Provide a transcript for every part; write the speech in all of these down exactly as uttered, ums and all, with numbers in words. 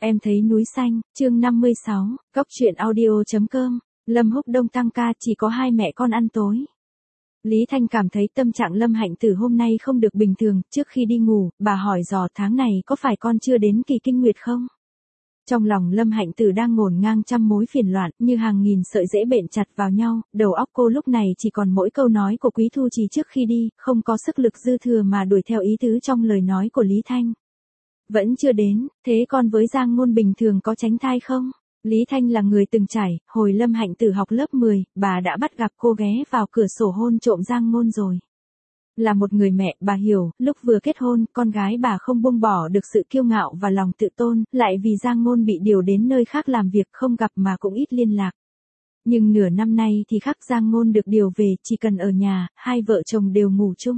Em thấy núi xanh, chương năm mươi sáu, Cóc truyện audio.com, Lâm Húc Đông tăng ca chỉ có hai mẹ con ăn tối. Lý Thanh cảm thấy tâm trạng Lâm Hạnh Tử hôm nay không được bình thường, trước khi đi ngủ, bà hỏi dò tháng này có phải con chưa đến kỳ kinh nguyệt không? Trong lòng Lâm Hạnh Tử đang ngổn ngang trăm mối phiền loạn, như hàng nghìn sợi rễ bện chặt vào nhau, đầu óc cô lúc này chỉ còn mỗi câu nói của Quý Thu Trì trước khi đi, không có sức lực dư thừa mà đuổi theo ý tứ trong lời nói của Lý Thanh. Vẫn chưa đến, thế con với Giang Ngôn bình thường có tránh thai không? Lý Thanh là người từng trải, hồi Lâm Hạnh Tử học lớp mười, bà đã bắt gặp cô ghé vào cửa sổ hôn trộm Giang Ngôn rồi. Là một người mẹ, bà hiểu, lúc vừa kết hôn, con gái bà không buông bỏ được sự kiêu ngạo và lòng tự tôn, lại vì Giang Ngôn bị điều đến nơi khác làm việc không gặp mà cũng ít liên lạc. Nhưng nửa năm nay thì khác, Giang Ngôn được điều về, chỉ cần ở nhà, hai vợ chồng đều ngủ chung.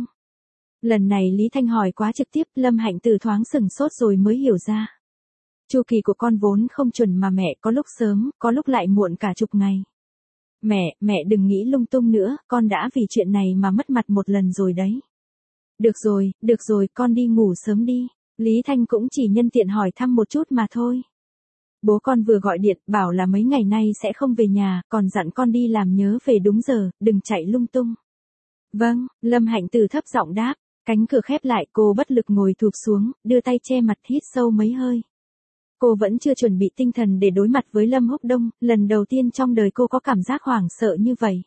Lần này Lý Thanh hỏi quá trực tiếp, Lâm Hạnh Tử thoáng sừng sốt rồi mới hiểu ra. Chu kỳ của con vốn không chuẩn mà mẹ, có lúc sớm, có lúc lại muộn cả chục ngày. Mẹ, mẹ đừng nghĩ lung tung nữa, con đã vì chuyện này mà mất mặt một lần rồi đấy. Được rồi, được rồi, con đi ngủ sớm đi. Lý Thanh cũng chỉ nhân tiện hỏi thăm một chút mà thôi. Bố con vừa gọi điện, bảo là mấy ngày nay sẽ không về nhà, còn dặn con đi làm nhớ về đúng giờ, đừng chạy lung tung. Vâng, Lâm Hạnh Tử thấp giọng đáp, cánh cửa khép lại, cô bất lực ngồi thụp xuống, đưa tay che mặt hít sâu mấy hơi. Cô vẫn chưa chuẩn bị tinh thần để đối mặt với Lâm Húc Đông, lần đầu tiên trong đời cô có cảm giác hoảng sợ như vậy.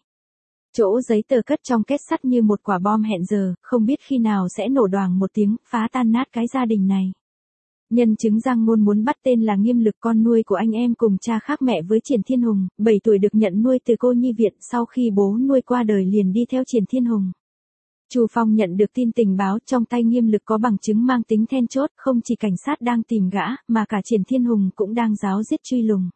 Chỗ giấy tờ cất trong két sắt như một quả bom hẹn giờ, không biết khi nào sẽ nổ đoàng một tiếng, phá tan nát cái gia đình này. Nhân chứng Giang Ngôn muốn bắt tên là Nghiêm Lực, con nuôi của anh em cùng cha khác mẹ với Triển Thiên Hùng, bảy tuổi được nhận nuôi từ cô nhi viện, sau khi bố nuôi qua đời liền đi theo Triển Thiên Hùng. Chu Phong nhận được tin tình báo, trong tay Nghiêm Lực có bằng chứng mang tính then chốt, không chỉ cảnh sát đang tìm gã, mà cả Triển Thiên Hùng cũng đang ráo riết truy lùng.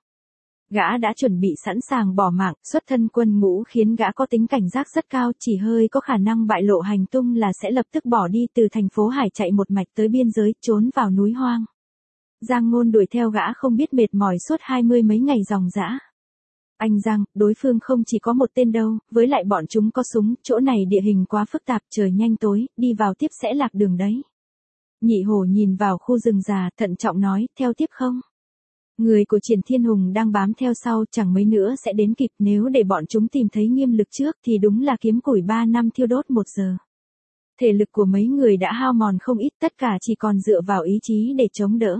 Gã đã chuẩn bị sẵn sàng bỏ mạng, xuất thân quân ngũ khiến gã có tính cảnh giác rất cao, chỉ hơi có khả năng bại lộ hành tung là sẽ lập tức bỏ đi từ thành phố Hải chạy một mạch tới biên giới, trốn vào núi hoang. Giang Ngôn đuổi theo gã không biết mệt mỏi suốt hai mươi mấy ngày ròng rã. Anh Giang, đối phương không chỉ có một tên đâu, với lại bọn chúng có súng, chỗ này địa hình quá phức tạp, trời nhanh tối, đi vào tiếp sẽ lạc đường đấy. Nhị Hổ nhìn vào khu rừng già, thận trọng nói, theo tiếp không? Người của Triển Thiên Hùng đang bám theo sau, chẳng mấy nữa sẽ đến kịp, nếu để bọn chúng tìm thấy Nghiêm Lực trước thì đúng là kiếm củi ba năm thiêu đốt một giờ. Thể lực của mấy người đã hao mòn không ít, tất cả chỉ còn dựa vào ý chí để chống đỡ.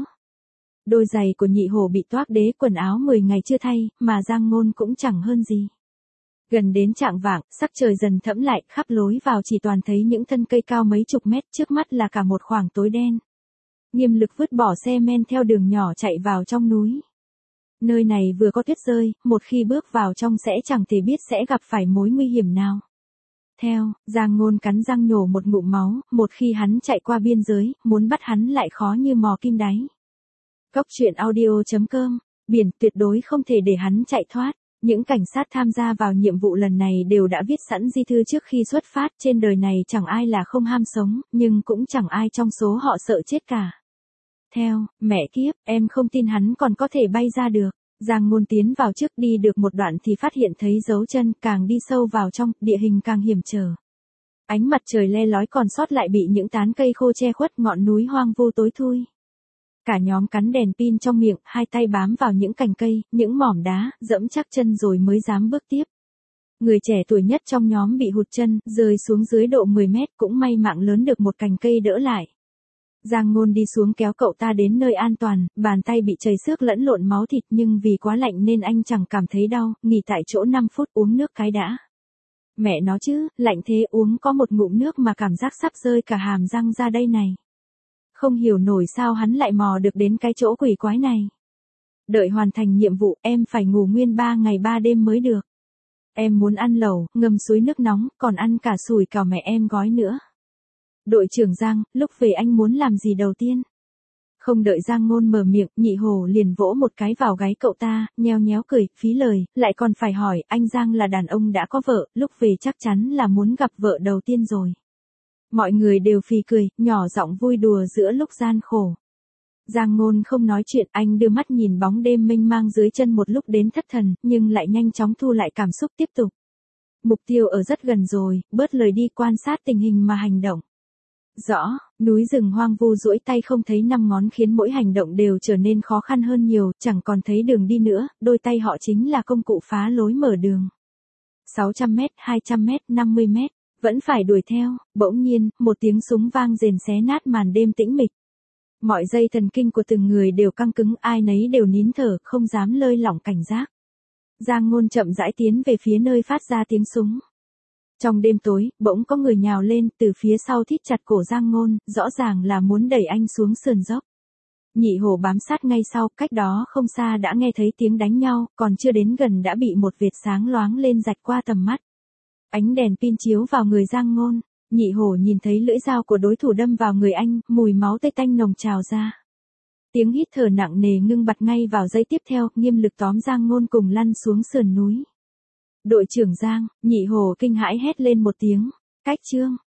Đôi giày của Nhị Hổ bị toác đế, quần áo mười ngày chưa thay, mà Giang Ngôn cũng chẳng hơn gì. Gần đến chạng vạng, sắc trời dần thẫm lại, khắp lối vào chỉ toàn thấy những thân cây cao mấy chục mét, trước mắt là cả một khoảng tối đen. Nghiêm Lực vứt bỏ xe men theo đường nhỏ chạy vào trong núi. Nơi này vừa có tuyết rơi, một khi bước vào trong sẽ chẳng thể biết sẽ gặp phải mối nguy hiểm nào. Theo, Giang Ngôn cắn răng nhổ một ngụm máu, một khi hắn chạy qua biên giới, muốn bắt hắn lại khó như mò kim đáy. Cóc truyện audio.com, biển, tuyệt đối không thể để hắn chạy thoát. Những cảnh sát tham gia vào nhiệm vụ lần này đều đã viết sẵn di thư trước khi xuất phát, trên đời này chẳng ai là không ham sống, nhưng cũng chẳng ai trong số họ sợ chết cả. Theo, mẹ kiếp, em không tin hắn còn có thể bay ra được. Giang Ngôn tiến vào trước, đi được một đoạn thì phát hiện thấy dấu chân, càng đi sâu vào trong, địa hình càng hiểm trở. Ánh mặt trời le lói còn sót lại bị những tán cây khô che khuất, ngọn núi hoang vu tối thui. Cả nhóm cắn đèn pin trong miệng, hai tay bám vào những cành cây, những mỏm đá, dẫm chắc chân rồi mới dám bước tiếp. Người trẻ tuổi nhất trong nhóm bị hụt chân, rơi xuống dưới độ mười mét, cũng may mạng lớn được một cành cây đỡ lại. Giang Ngôn đi xuống kéo cậu ta đến nơi an toàn, bàn tay bị chảy xước lẫn lộn máu thịt, nhưng vì quá lạnh nên anh chẳng cảm thấy đau, nghỉ tại chỗ năm phút uống nước cái đã. Mẹ nó chứ, lạnh thế uống có một ngụm nước mà cảm giác sắp rơi cả hàm răng ra đây này. Không hiểu nổi sao hắn lại mò được đến cái chỗ quỷ quái này. Đợi hoàn thành nhiệm vụ, em phải ngủ nguyên ba ngày ba đêm mới được. Em muốn ăn lẩu, ngâm suối nước nóng, còn ăn cả sủi cảo mẹ em gói nữa. Đội trưởng Giang, lúc về anh muốn làm gì đầu tiên? Không đợi Giang Ngôn mở miệng, Nhị Hổ liền vỗ một cái vào gáy cậu ta, nheo nhéo cười, phí lời, lại còn phải hỏi, anh Giang là đàn ông đã có vợ, lúc về chắc chắn là muốn gặp vợ đầu tiên rồi. Mọi người đều phì cười, nhỏ giọng vui đùa giữa lúc gian khổ. Giang Ngôn không nói chuyện, anh đưa mắt nhìn bóng đêm mênh mang dưới chân một lúc đến thất thần, nhưng lại nhanh chóng thu lại cảm xúc tiếp tục. Mục tiêu ở rất gần rồi, bớt lời đi, quan sát tình hình mà hành động. Rõ, núi rừng hoang vu duỗi tay không thấy năm ngón khiến mỗi hành động đều trở nên khó khăn hơn nhiều, chẳng còn thấy đường đi nữa, đôi tay họ chính là công cụ phá lối mở đường. sáu trăm mét, hai trăm mét, năm mươi mét, vẫn phải đuổi theo, bỗng nhiên, một tiếng súng vang rền xé nát màn đêm tĩnh mịch. Mọi dây thần kinh của từng người đều căng cứng, ai nấy đều nín thở, không dám lơi lỏng cảnh giác. Giang Ngôn chậm rãi tiến về phía nơi phát ra tiếng súng. Trong đêm tối, bỗng có người nhào lên, từ phía sau thít chặt cổ Giang Ngôn, rõ ràng là muốn đẩy anh xuống sườn dốc. Nhị hổ bám sát ngay sau, cách đó không xa đã nghe thấy tiếng đánh nhau, còn chưa đến gần đã bị một vệt sáng loáng lên rạch qua tầm mắt. Ánh đèn pin chiếu vào người Giang Ngôn, nhị hổ nhìn thấy lưỡi dao của đối thủ đâm vào người anh, mùi máu tươi tanh nồng trào ra. Tiếng hít thở nặng nề ngưng bặt ngay vào giây tiếp theo, nghiêm lực tóm Giang Ngôn cùng lăn xuống sườn núi. Đội trưởng Giang, nhị hổ kinh hãi hét lên một tiếng, cách Trương.